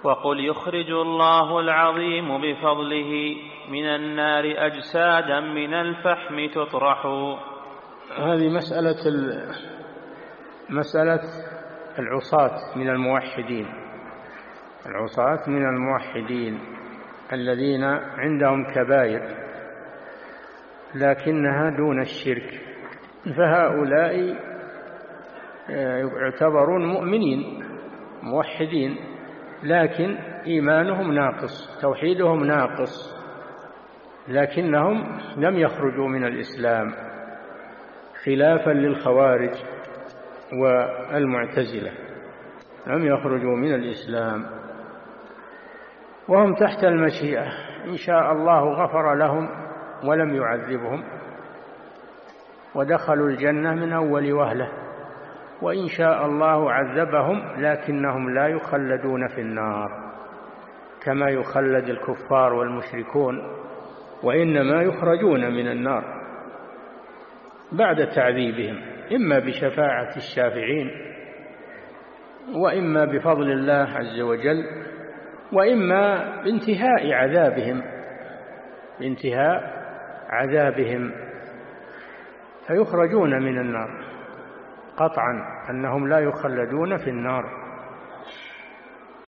وقل يخرج الله العظيم بفضله من النار أجسادا من الفحم تطرح. هذه مسألة العصاة من الموحدين، العصاة من الموحدين الذين عندهم كبائر لكنها دون الشرك، فهؤلاء يعتبرون مؤمنين موحدين لكن إيمانهم ناقص، توحيدهم ناقص، لكنهم لم يخرجوا من الإسلام خلافا للخوارج والمعتزلة، لم يخرجوا من الإسلام وهم تحت المشيئة. إن شاء الله غفر لهم ولم يعذبهم ودخلوا الجنة من أول وهلة، وإن شاء الله عذبهم لكنهم لا يخلدون في النار كما يخلد الكفار والمشركون، وإنما يخرجون من النار بعد تعذيبهم، إما بشفاعة الشافعين وإما بفضل الله عز وجل وإما بانتهاء عذابهم فيخرجون من النار قطعا، أنهم لا يخلدون في النار.